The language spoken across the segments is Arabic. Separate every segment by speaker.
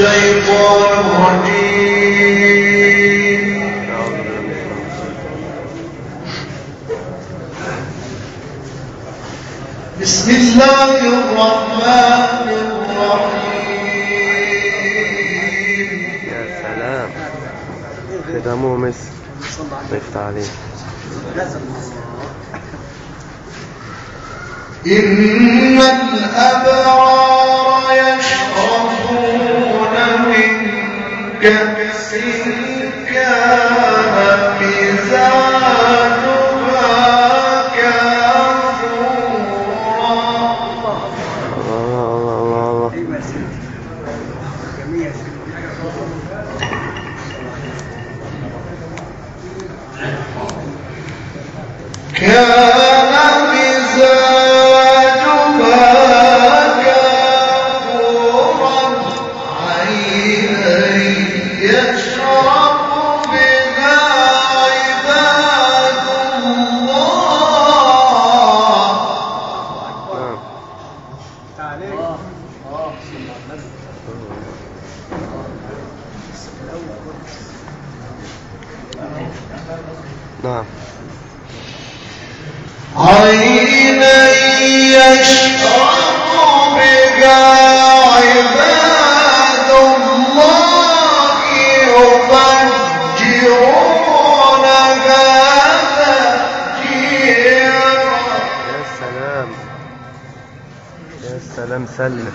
Speaker 1: الشيطان الرجيم. بسم الله الرحمن الرحيم.
Speaker 2: يا سلام كده مومس ضيفت عليه.
Speaker 1: إن الأبرار يشربون من كأس كان مزاجها كافورا.
Speaker 2: الله
Speaker 1: كان مزاجها كافورا عينا يشرب بها عباد الله.
Speaker 2: نعم
Speaker 1: عينا يشرب بها عباد الله يفجرونها تفجيرا.
Speaker 2: يا سلام يا سلام سلم.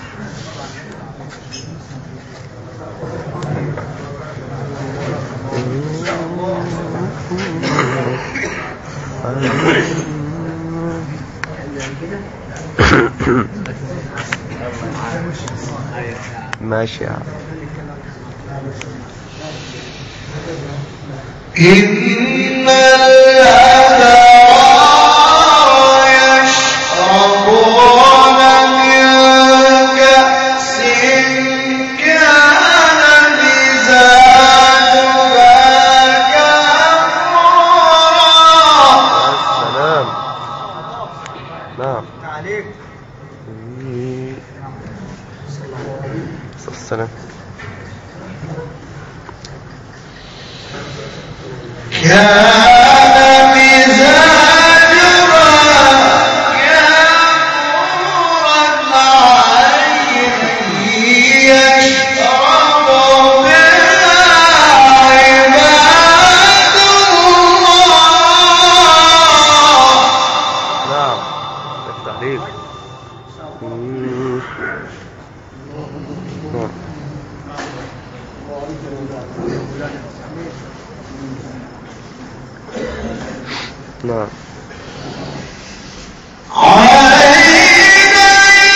Speaker 2: ماشي يا عم.
Speaker 1: إن الأبرار يشربون من كأس كان مزاجها كافورا.
Speaker 2: يا سلام. نعم
Speaker 3: عليك.
Speaker 2: السلام.
Speaker 1: كان مزاجها كافورا عينا يشرب بها عباد الله.
Speaker 2: نعم التحريك. نعم نعم
Speaker 1: عينا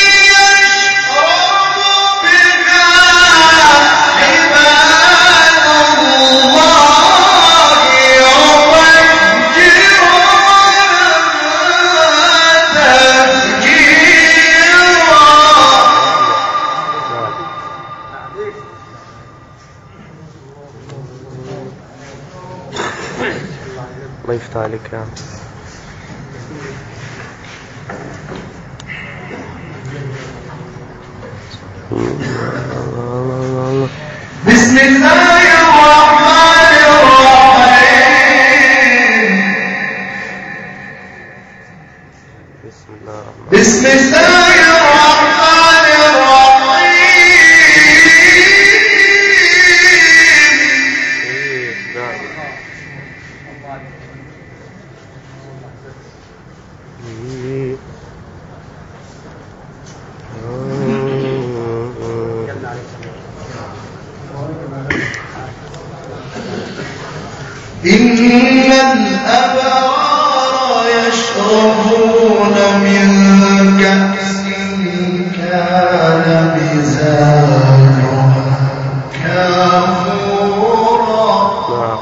Speaker 1: يشرب بها عباد الله يفجرونها تفجيرا.
Speaker 2: الله يفتح عليك يا عم.
Speaker 1: بسم الله الرحمن الرحيم. بسم الله الرحمن إن الأبرار يشربون من كأس كان مزاجها كافورا.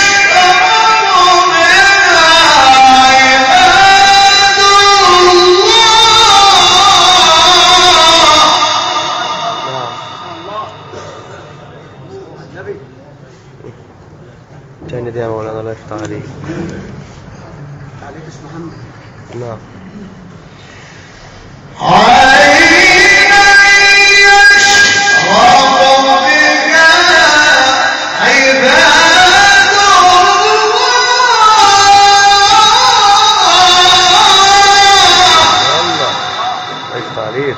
Speaker 1: الله
Speaker 2: الله يفتح عليك.
Speaker 3: عليك اسم محمد.
Speaker 2: نعم.
Speaker 1: عينا يشرب بها عباد
Speaker 2: الله يفتح عليك.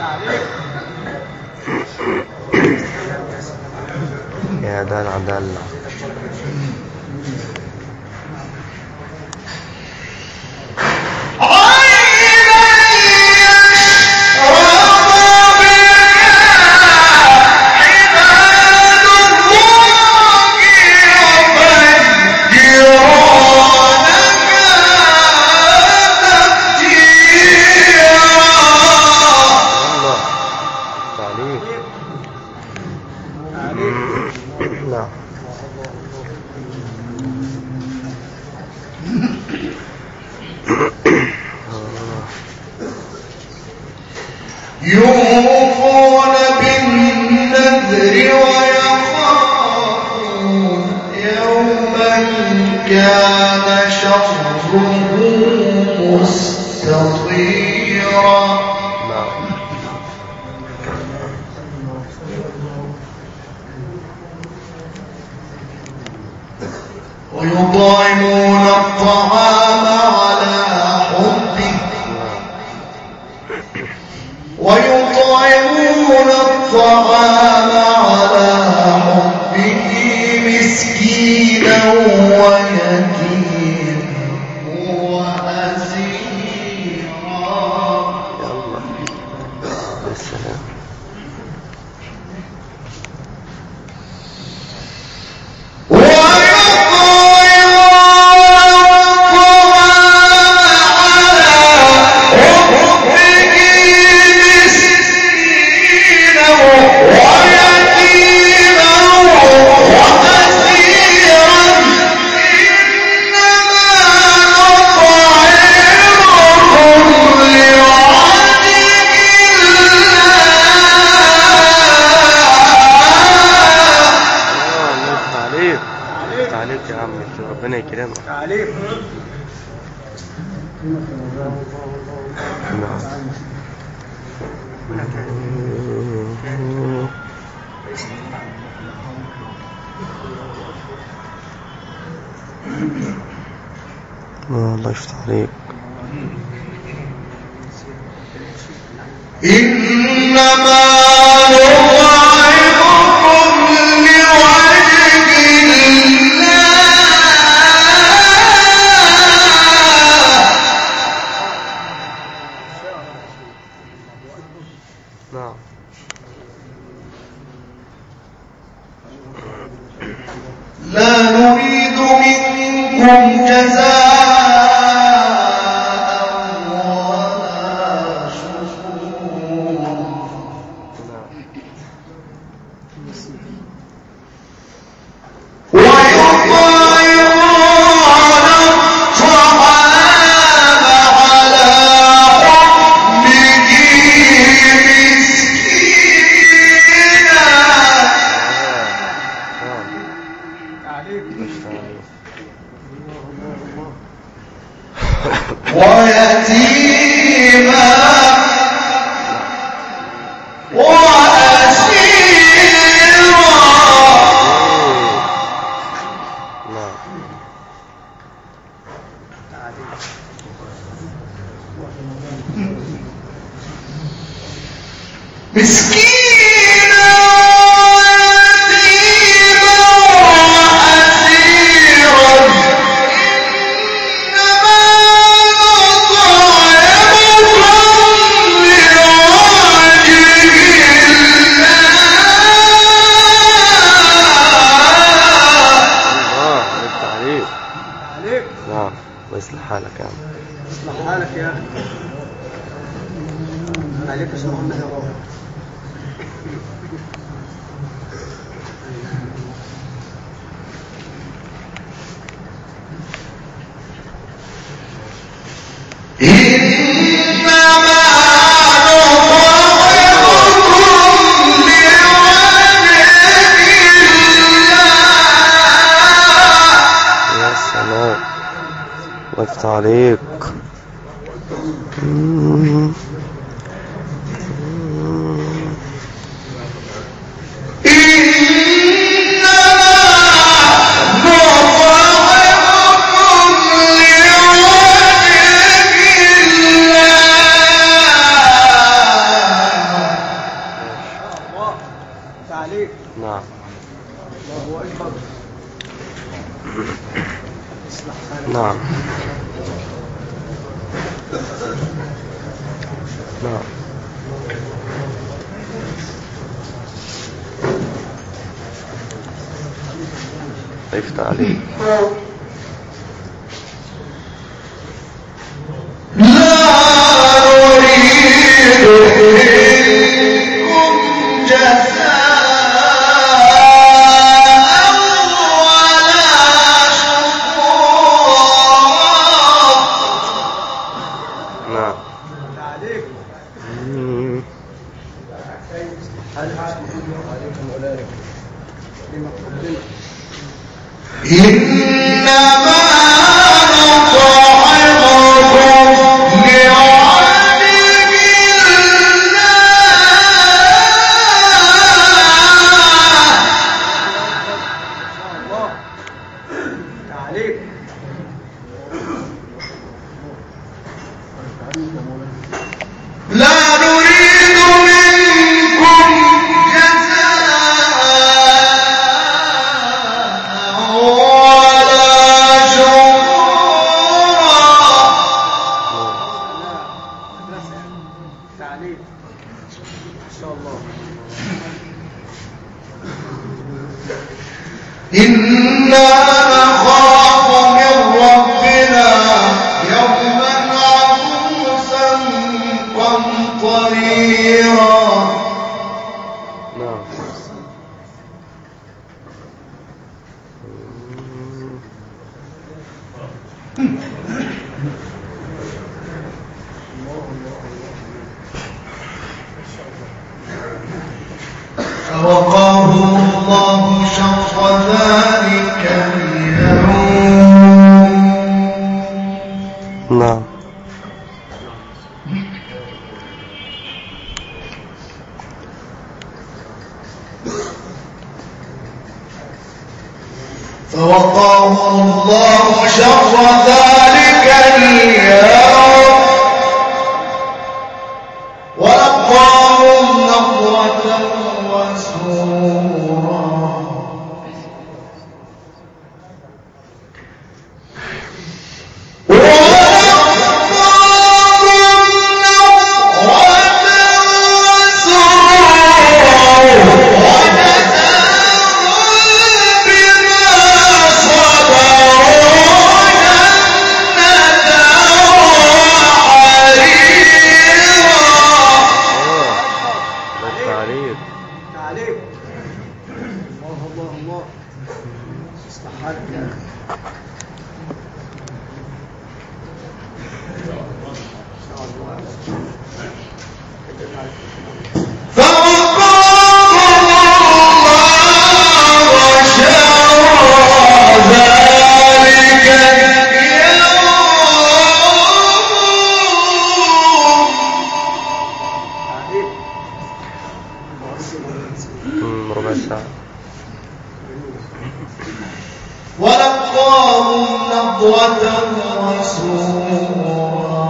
Speaker 2: يا دلع دلع.
Speaker 1: يوفون بالنذر ويخافون يوما كان شره مستطيرا. ويطعمون الطعام على حبه مسكينا ويتيما وأسيرا.
Speaker 2: يا الله السلام. عليك يا عم، ربنا يكرمك.
Speaker 3: عليك.
Speaker 2: الله يفتح عليك.
Speaker 1: إنما نطعمكم لوجه
Speaker 2: نعم.
Speaker 1: لا نريد منكم جزاء ولا شكورا. ويتيما وأسيرا. مسكينا ويتيما وأسيرا.
Speaker 2: نعم. ويصلح حالك يا عم.
Speaker 3: اصلح حالك يا اخي. عليك اسم محمد يا رب.
Speaker 1: إنما
Speaker 2: عليك.
Speaker 3: تعليق.
Speaker 2: نعم.
Speaker 3: الله أكبر. اصلح حالك.
Speaker 2: نعم. نعم. افتح عليك. نعم.
Speaker 3: تعليق.
Speaker 1: إنما نطعمكم لوجه
Speaker 3: الله. تعليق.
Speaker 1: لا نريد منكم جزاء ولا شكورا.
Speaker 3: تعليق. إن شاء الله.
Speaker 1: إنا نخاف من ربنا يوما عبوسا قمطريرا.
Speaker 2: نعم.
Speaker 1: فوقاهم الله شر ذلك اليوم.
Speaker 2: نعم.
Speaker 1: فوقاهم الله شر ذلك اليوم ولقاهم نضرة وسرورا.
Speaker 2: تعليق.
Speaker 3: تعليق. الله الله الله. اصلح حالك يا أخي.
Speaker 2: ربع ساعة.
Speaker 1: ولقاهم نضرة وسرورا.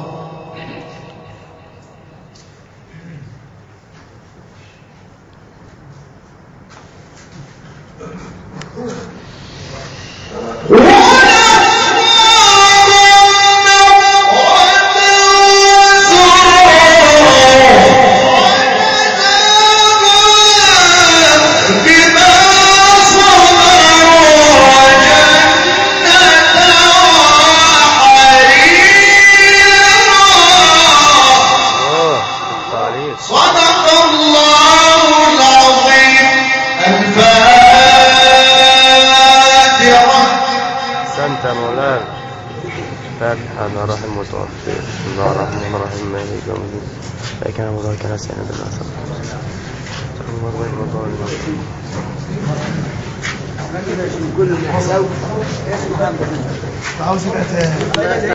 Speaker 1: صدق الله العظيم. الفاتحة.
Speaker 2: أحسنت يا مولانا. فاتحة على روح المتوفي. بسم الله الرحمن الرحيم. مالك يوم الدين. إياك نعبد وإياك نستعين اهدنا الصراط المستقيم.
Speaker 3: كل ما يحسوا اسمه محمد.
Speaker 1: عاوز يبقى